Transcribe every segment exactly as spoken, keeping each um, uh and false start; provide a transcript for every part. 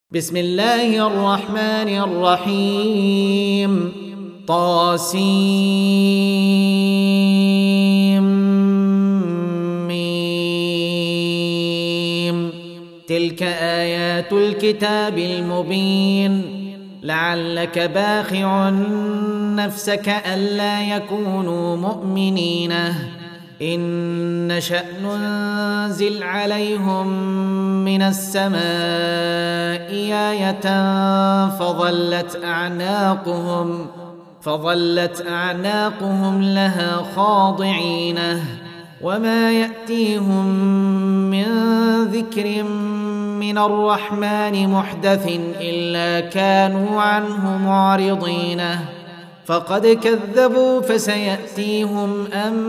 بسم الله الرحمن الرحيم طاسيم ميم تلك آيات الكتاب المبين لعلك باخع نفسك ألا يكونوا مؤمنين إن نشأ ننزل عليهم من السماء آية فظلت أعناقهم فظلت أعناقهم لها خاضعين وما يأتيهم من ذكر من الرحمن محدث إلا كانوا عنه معرضين فقد كذبوا فسيأتيهم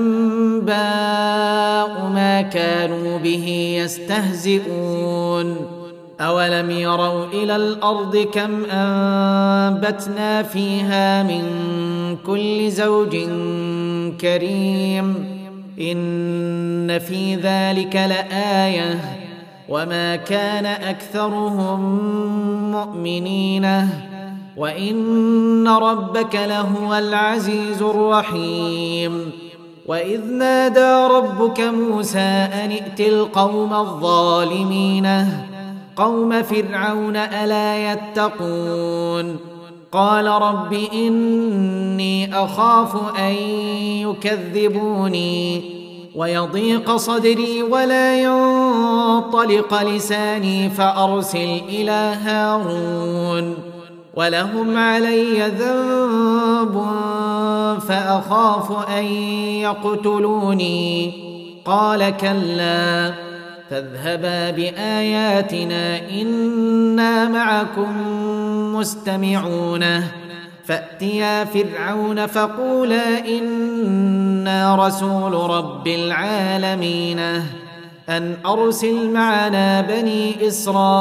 أنباء ما كانوا به يستهزئون أولم يروا إلى الأرض كم أنبتنا فيها من كل زوج كريم إن في ذلك لآية وما كان أكثرهم مؤمنين وإن ربك لهو العزيز الرحيم وإذ نادى ربك موسى أن ائت القوم الظالمين قوم فرعون ألا يتقون قال رب إني أخاف أن يكذبوني ويضيق صدري ولا ينطلق لساني فأرسل إلى هارون ولهم علي ذنب فأخاف أن يقتلوني قال كلا فاذهبا بآياتنا إنا معكم مستمعون فأتيا فرعون فقولا إنا رسول رب العالمين أن أرسل معنا بني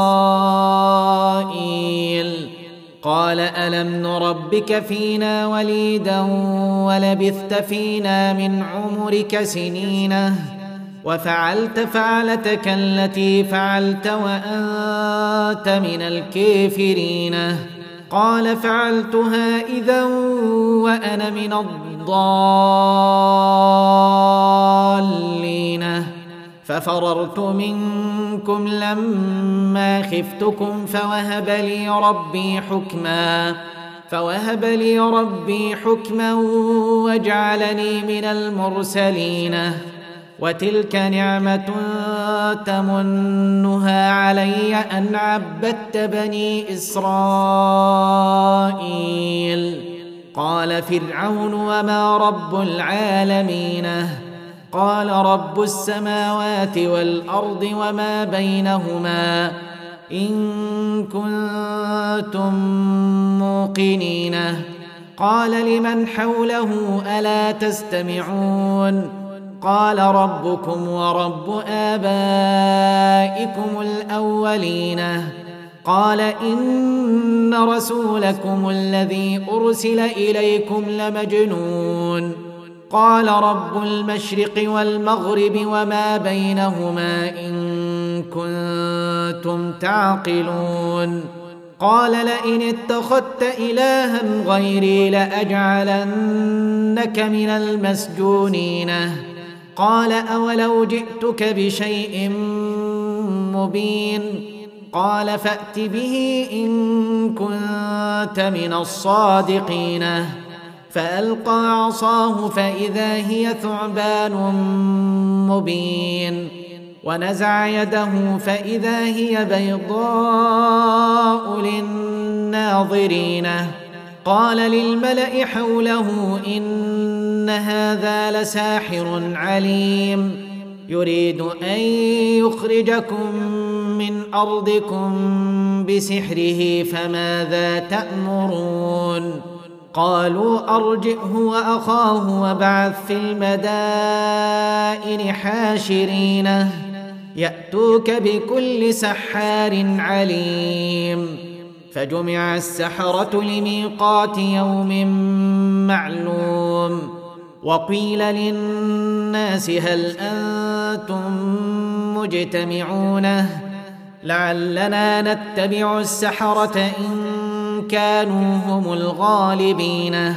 إسرائيل قال ألم نربك فينا وليدا ولبثت فينا من عمرك سنين وفعلت فعلتك التي فعلت وأنت من الكافرين قال فعلتها إذا وأنا من الضالين ففررت منكم لما خفتكم فوهب لي ربي حكما فوهب لي ربي حكما وجعلني من المرسلين وتلك نعمة تمنها علي أن عبدت بني إسرائيل قال فرعون وما رب العالمين قال رب السماوات والأرض وما بينهما إن كنتم موقنين قال لمن حوله ألا تستمعون قال ربكم ورب آبائكم الأولين قال إن رسولكم الذي أرسل إليكم لمجنون قال رب المشرق والمغرب وما بينهما إن كنتم تعقلون قال لئن اتخذت إلها غيري لأجعلنك من المسجونين قال أولو جئتك بشيء مبين قال فأت به إن كنت من الصادقين فألقى عصاه فإذا هي ثعبان مبين ونزع يده فإذا هي بيضاء للناظرين قال للملأ حوله إن هذا لساحر عليم يريد أن يخرجكم من أرضكم بسحره فماذا تأمرون قالوا أرجئه وأخاه وابعث في المدائن حاشرين يأتوك بكل سحار عليم فجمع السحرة لميقات يوم معلوم وقيل للناس هل أنتم مجتمعون لعلنا نتبع السحرة إن كانوا هم الغالبين.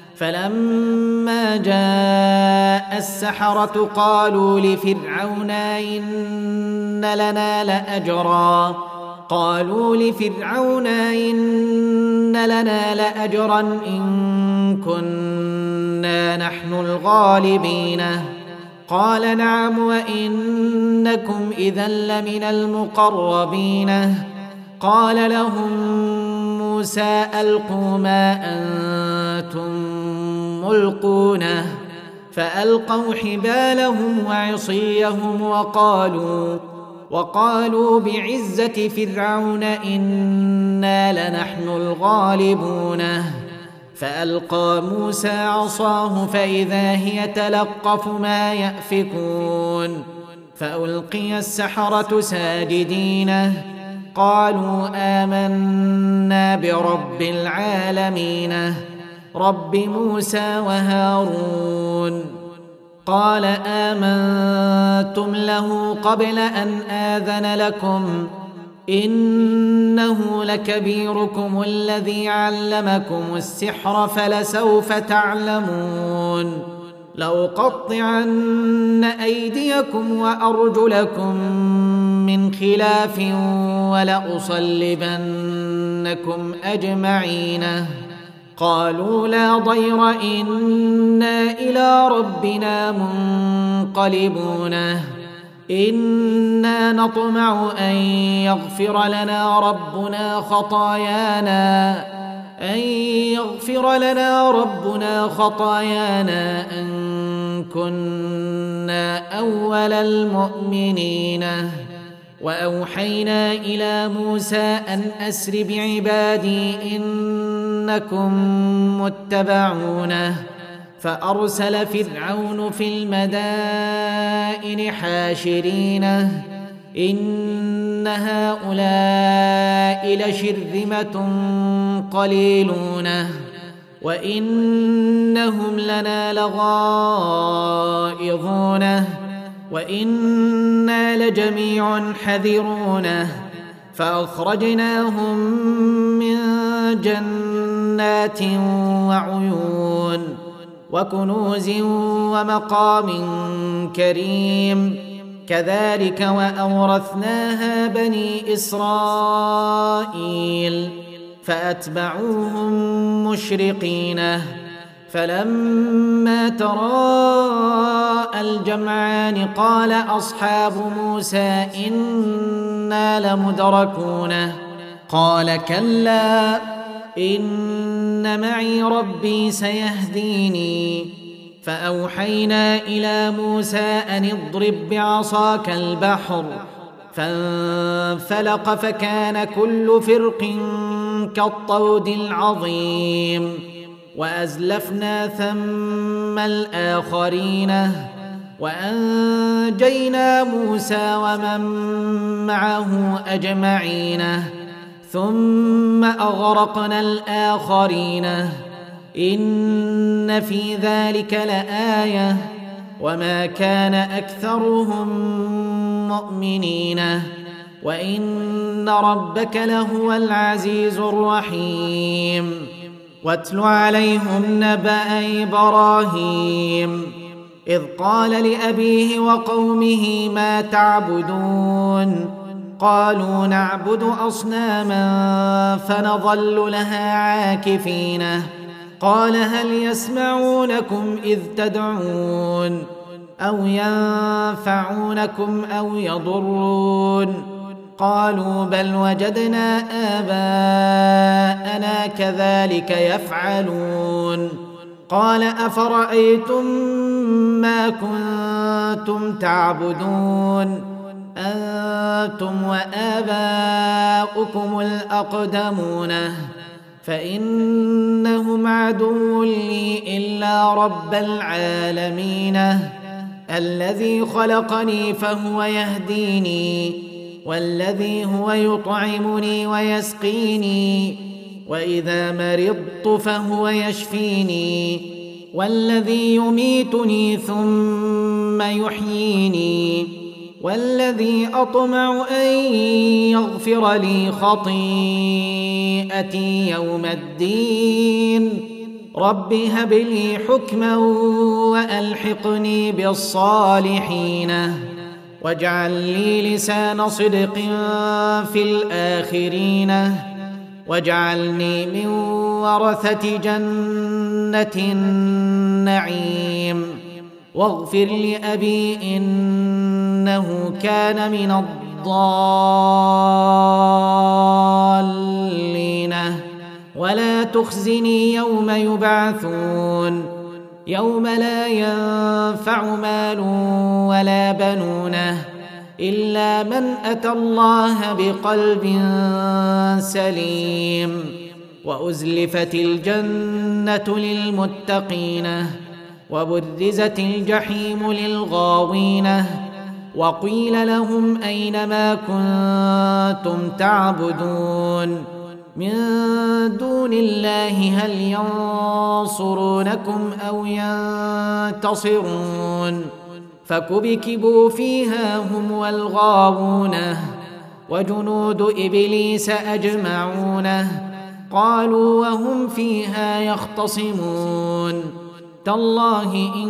فلما جاء السحرة قالوا لفرعون إن لنا لأجرا قالوا لفرعون إن لنا لأجرا إن كنا نحن الغالبين. قال نعم وإنكم إذا لمن المقربين. قال لهم موسى ألقوا ما أنتم ملقونه. فألقوا حبالهم وعصيهم وقالوا وقالوا بعزة فرعون إنا لنحن الغالبون. فألقى موسى عصاه فإذا هي تلقف ما يأفكون. فألقي السحرة ساجدين قالوا آمنا برب العالمين رب موسى وهارون. قال آمنتم له قبل أن آذن لكم إنه لكبيركم الذي علمكم السحر فلسوف تعلمون لأقطعن أيديكم وأرجلكم من خلاف ولأصلبنكم أجمعين. قالوا لا ضير إنا إلى ربنا منقلبون إنا نطمع أن يغفر لنا ربنا خطايانا أن يغفر لنا ربنا خطايانا أن كنا أول المؤمنين. وأوحينا إلى موسى أن أسر بعبادي إنكم متبعون. فأرسل فرعون في المدائن حاشرين إن هؤلاء لشرذمة قليلون وإنهم لنا لغائظون وإنا لجميع حذرون. فأخرجناهم من جنات وعيون وكنوز ومقام كريم كذلك وأورثناها بني إسرائيل فأتبعوهم مشرقين. فلما تراءى الجمعان قال أصحاب موسى إنا لمدركون. قال كلا إن معي ربي سيهديني. فأوحينا إلى موسى أن اضرب بعصاك البحر فانفلق فكان كل فرق كالطود العظيم. وأزلفنا ثم الآخرين وأنجينا موسى ومن معه أجمعين ثم أغرقنا الآخرين إن في ذلك لآية وما كان أكثرهم مؤمنين وإن ربك لهو العزيز الرحيم. واتل عليهم نبأ إبراهيم إذ قال لأبيه وقومه ما تعبدون قالوا نعبد أصناما فنظل لها عاكفين. قال هل يسمعونكم إذ تدعون أو ينفعونكم أو يضرون قالوا بل وجدنا آباءنا كذلك يفعلون. قال أفرأيتم ما كنتم تعبدون أنتم وآباؤكم الأقدمون فإنهم عدو لي إلا رب العالمين الذي خلقني فهو يهديني والذي هو يطعمني ويسقيني وإذا مرضت فهو يشفيني والذي يميتني ثم يحييني والذي أطمع أن يغفر لي خطيئتي يوم الدين رب هب لي حكما وألحقني بالصالحين واجعل لي لسان صدق في الآخرين واجعلني من ورثة جنة النعيم واغفر لأبي إنه كان من الضالين ولا تخزني يوم يبعثون يوم لا ينفع مال ولا بنون إلا من أتى الله بقلب سليم وأزلفت الجنة للمتقين وبرزت الجحيم للغاوين وقيل لهم أين ما كنتم تعبدون من دون الله هل ينصرونكم أو ينتصرون فكبكبوا فيها هم والغاوون وجنود إبليس أجمعون قالوا وهم فيها يختصمون تالله إن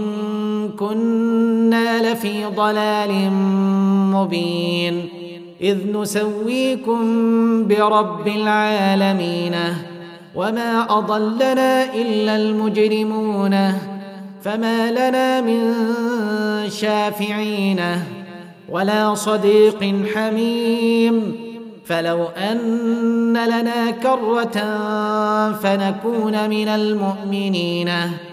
كنا لفي ضلال مبين إذ نسويكم برب العالمين وما أضلنا إلا المجرمون فما لنا من شافعين ولا صديق حميم فلو أن لنا كرة فنكون من المؤمنين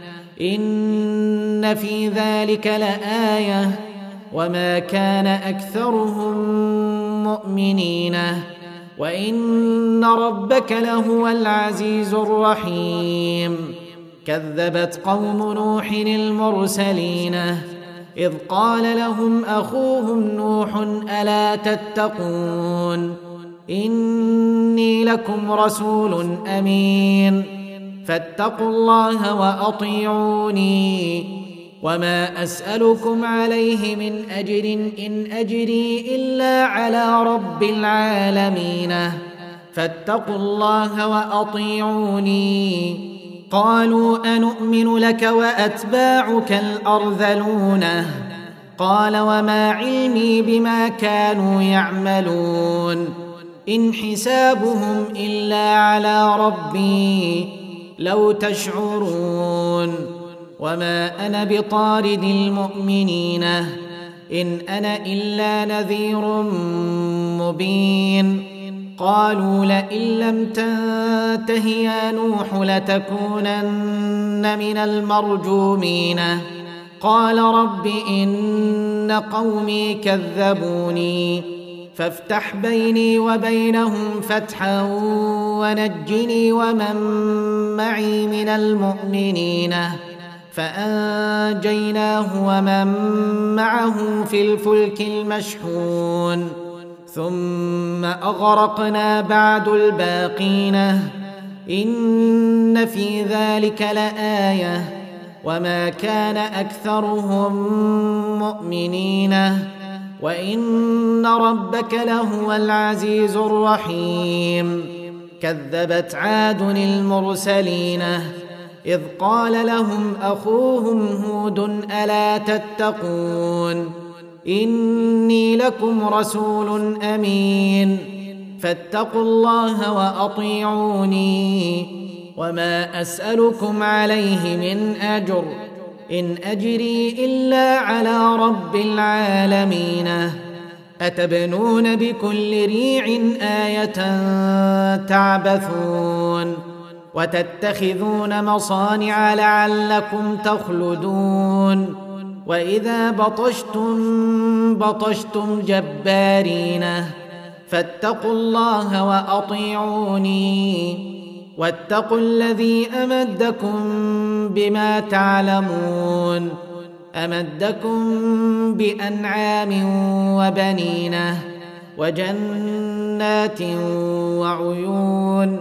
إن في ذلك لآية وما كان أكثرهم مؤمنين وإن ربك لهو العزيز الرحيم كذبت قوم نوح المرسلين إذ قال لهم أخوهم نوح ألا تتقون إني لكم رسول أمين فاتقوا الله وأطيعوني وما أسألكم عليه من أجر إن أجري إلا على رب العالمين فاتقوا الله وأطيعوني قالوا أنؤمن لك وأتباعك الأرذلون قال وما علمي بما كانوا يعملون إن حسابهم إلا على ربي لو تشعرون وما أنا بطارد المؤمنين إن أنا إلا نذير مبين قالوا لئن لم تنته يا نوح لتكونن من المرجومين قال رب إن قومي كذبوني فافتح بيني وبينهم فتحا ونجني ومن معي من المؤمنين فأنجيناه ومن معه في الفلك المشحون ثم أغرقنا بعد الباقين إن في ذلك لآية وما كان أكثرهم مؤمنين وإن ربك لهو العزيز الرحيم كذبت عاد المرسلين إذ قال لهم أخوهم هود ألا تتقون إني لكم رسول أمين فاتقوا الله وأطيعوني وما أسألكم عليه من أجر إن أجري إلا على رب العالمين أتبنون بكل ريع آية تعبثون وتتخذون مصانع لعلكم تخلدون وإذا بطشتم بطشتم جبارين فاتقوا الله وأطيعوني واتقوا الذي أمدكم بما تعلمون أمدكم بأنعام وبنين وجنات وعيون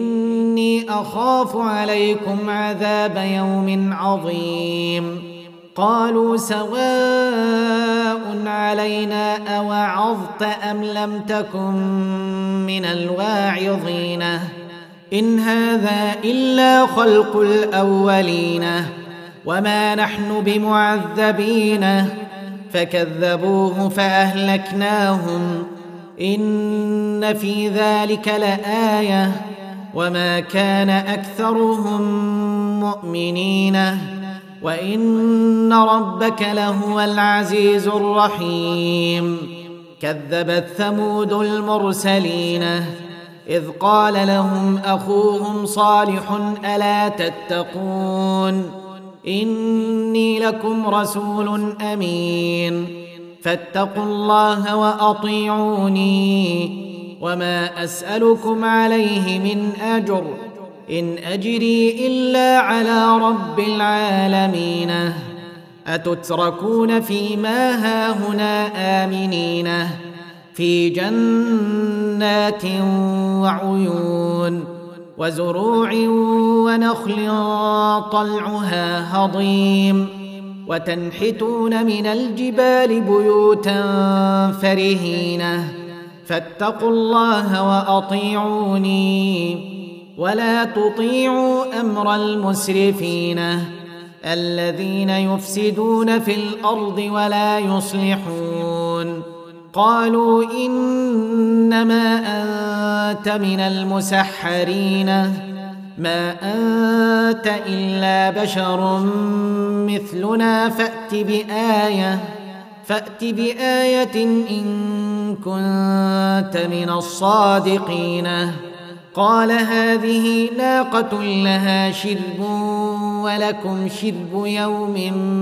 إني أخاف عليكم عذاب يوم عظيم قالوا سواء علينا أوعظت أم لم تكن من الواعظين إن هذا إلا خلق الأولين وما نحن بمعذبين فكذبوه فأهلكناهم إن في ذلك لآية وما كان أكثرهم مؤمنين وإن ربك لهو العزيز الرحيم كذبت ثمود المرسلين إذ قال لهم أخوهم صالح ألا تتقون إني لكم رسول أمين فاتقوا الله وأطيعوني وما أسألكم عليه من أجر إن أجري إلا على رب العالمين أتتركون فيما هاهنا آمنين في جنات وعيون وزروع ونخل طلعها هضيم وتنحتون من الجبال بيوتا فرهين فاتقوا الله وأطيعوني ولا تطيعوا أمر المسرفين الذين يفسدون في الأرض ولا يصلحون قالوا إنما أنت من المسحرين ما أنت إلا بشر مثلنا فأت بآية فأت بآية إن كنت من الصادقين قال هذه ناقة لها شرب ولكم شرب يوم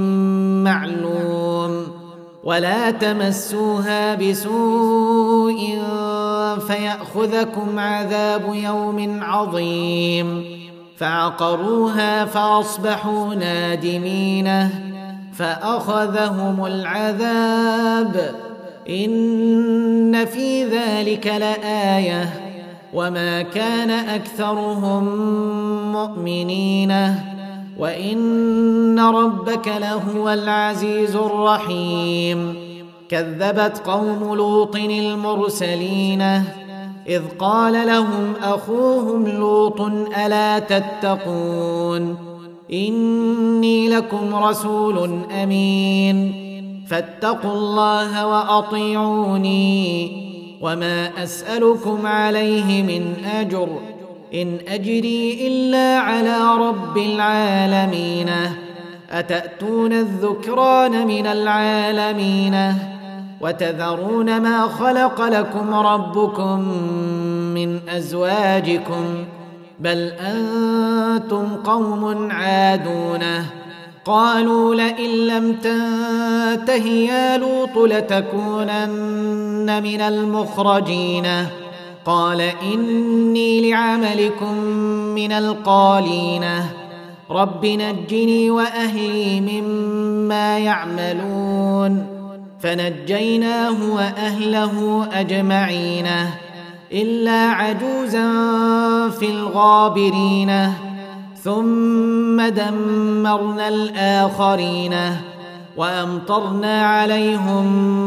معلوم ولا تمسوها بسوء فيأخذكم عذاب يوم عظيم فعقروها فأصبحوا نادمين فأخذهم العذاب إن في ذلك لآية وما كان أكثرهم مؤمنين وإن ربك لهو العزيز الرحيم كذبت قوم لوط المرسلين إذ قال لهم أخوهم لوط ألا تتقون إني لكم رسول أمين فاتقوا الله وأطيعوني وما أسألكم عليه من أجر إن أجري إلا على رب العالمين أتأتون الذكران من العالمين وتذرون ما خلق لكم ربكم من أزواجكم بل أنتم قوم عادون قالوا لئن لم تنته يا لوط لتكونن من المخرجين قال إني لعملكم من القالين رب نجني وأهلي مما يعملون فنجيناه وأهله أجمعين إلا عجوزا في الغابرين ثم دمرنا الآخرين وأمطرنا عليهم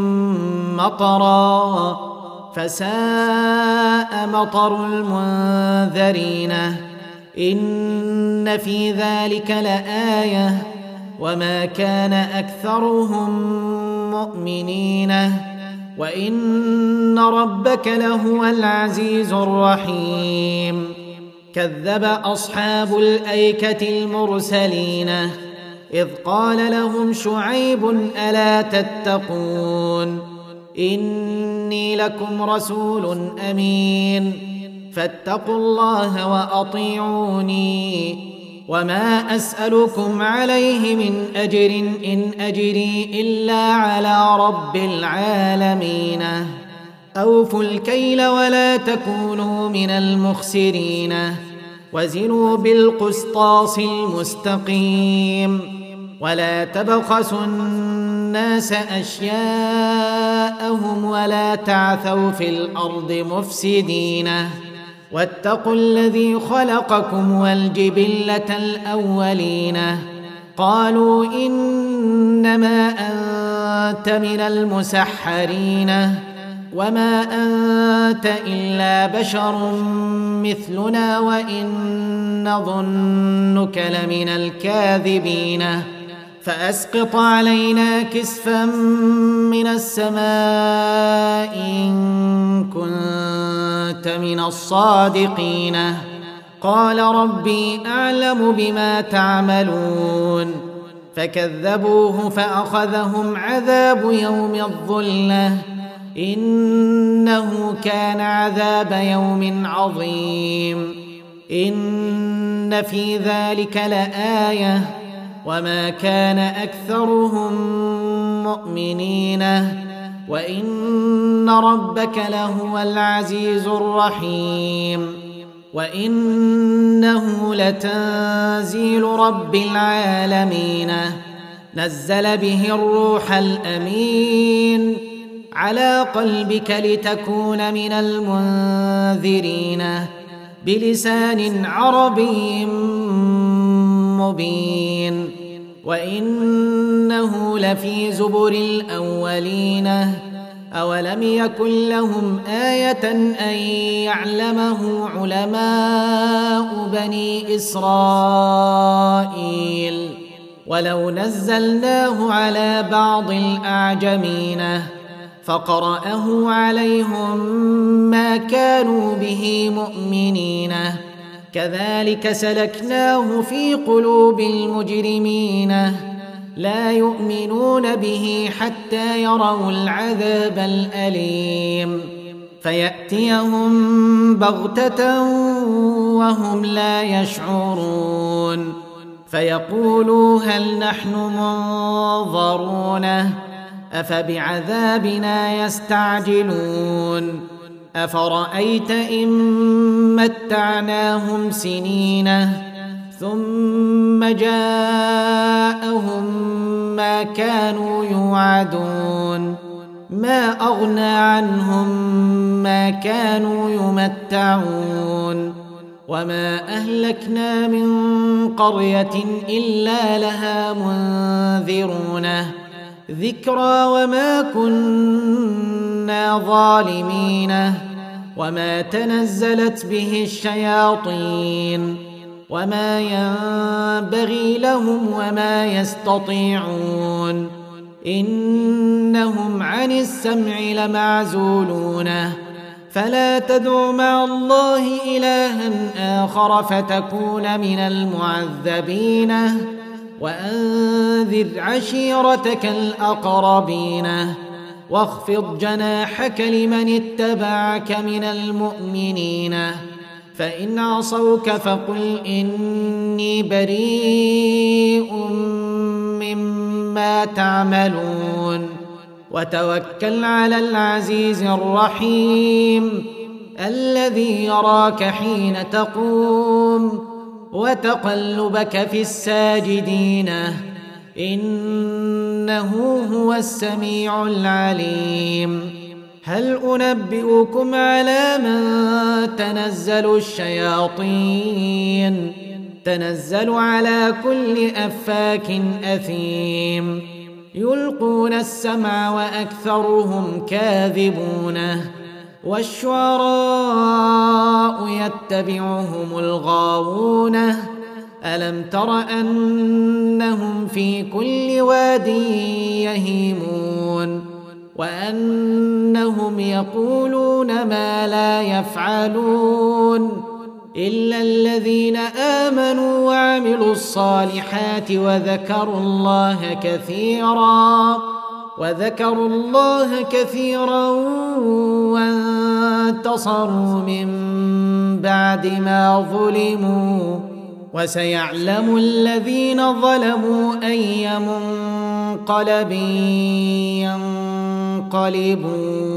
مطرا فساء مطر المنذرين إن في ذلك لآية وما كان أكثرهم مؤمنين وإن ربك لهو العزيز الرحيم كذب أصحاب الأيكة المرسلين إذ قال لهم شعيب ألا تتقون إني لكم رسول أمين فاتقوا الله وأطيعوني وما أسألكم عليه من أجر إن أجري إلا على رب العالمين أوفوا الكيل ولا تكونوا من المخسرين وزنوا بالقسطاس المستقيم ولا تبخسوا الناس أشياءهم ولا تعثوا في الأرض مفسدين واتقوا الذي خلقكم والجبلة الأولين قالوا إن إنما أنت من المسحرين وما أنت إلا بشر مثلنا وإن نظنك لمن الكاذبين فأسقط علينا كسفا من السماء إن كنت من الصادقين قال ربي أعلم بما تعملون فكذبوه فأخذهم عذاب يوم الظلة إنه كان عذاب يوم عظيم إن في ذلك لآية وما كان أكثرهم مؤمنين وإن ربك لهو العزيز الرحيم وإنه لتنزيل رب العالمين نزل به الروح الأمين على قلبك لتكون من المنذرين بلسان عربي مبين وإنه لفي زبر الأولين أولم يكن لهم آية أن يعلمه علماء بني إسرائيل ولو نزلناه على بعض الأعجمين فقرأه عليهم ما كانوا به مؤمنين كذلك سلكناه في قلوب المجرمين لا يؤمنون به حتى يروا العذاب الأليم فيأتيهم بغتة وهم لا يشعرون فيقولوا هل نحن منظرون أفبعذابنا يستعجلون أفرأيت إن متعناهم سنين ثم جاءهم ما كانوا يوعدون ما أغنى عنهم ما كانوا يمتعون وما أهلكنا من قرية إلا لها منذرون ذكرى وما كنا ظالمين وما تنزلت به الشياطين وما ينبغي لهم وما يستطيعون إنهم عن السمع لمعزولون فلا تدع مع الله إلها آخر فتكون من المعذبين وأنذر عشيرتك الأقربين واخفض جناحك لمن اتبعك من المؤمنين فإن عصوك فقل إني بريء مما تعملون وتوكل على العزيز الرحيم الذي يراك حين تقوم وتقلبك في الساجدين إنه هو السميع العليم هل أنبئكم على من تنزل الشياطين تنزل على كل أفاك أثيم يلقون السمع وأكثرهم كاذبون والشعراء يتبعهم الغاوون ألم تر أنهم في كل واد يهيمون وأنهم يقولون ما لا يفعلون إلا الذين آمنوا وعملوا الصالحات وذكروا الله كثيرا وذكروا الله كثيرا وانتصروا من بعد ما ظلموا وسيعلم الذين ظلموا أي منقلب ينقلبون